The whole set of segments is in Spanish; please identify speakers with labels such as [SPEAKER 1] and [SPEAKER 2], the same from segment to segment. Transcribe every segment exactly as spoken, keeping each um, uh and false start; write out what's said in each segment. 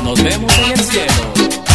[SPEAKER 1] Nos vemos en el cielo.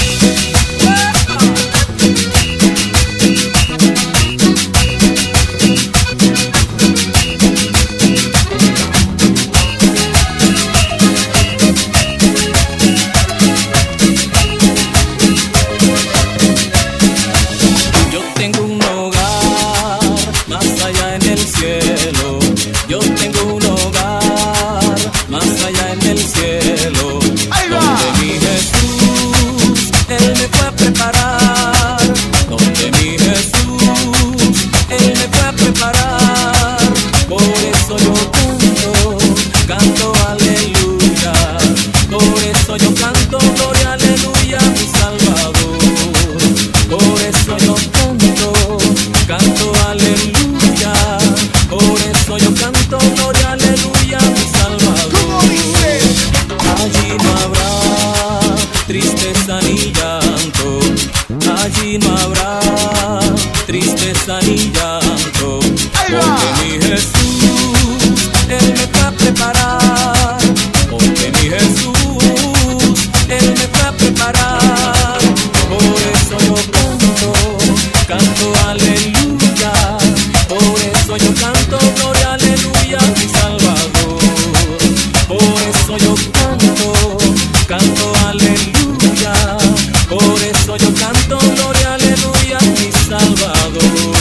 [SPEAKER 1] Yo tengo un hogar más allá en el cielo. Yo tengo un hogar más allá en el cielo. Donde mi Jesús, Él me fue a preparar. Donde mi Jesús, Él me fue a preparar. Por eso yo canto, canto aleluya. Por eso yo canto gloria, aleluya, mi Salvador. Por eso yo canto, canto aleluya. Por eso yo canto gloria, aleluya, mi Salvador. Allí no habrá tristeza ni llanto. Allí no habrá tristeza ni llanto. Porque mi Jesús, Él me fue a preparar. Porque mi Jesús, Él me fue a preparar. Por eso yo canto, canto aleluya. Por eso yo canto gloria, aleluya, mi Salvador. Por eso yo canto, canto aleluya. Por eso yo canto gloria, aleluya, mi Salvador.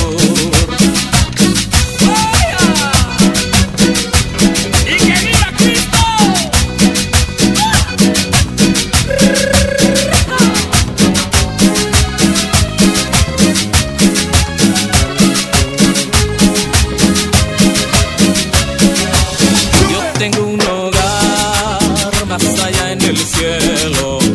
[SPEAKER 1] ¡Y que viva Cristo! Yo tengo un hogar más allá en el cielo.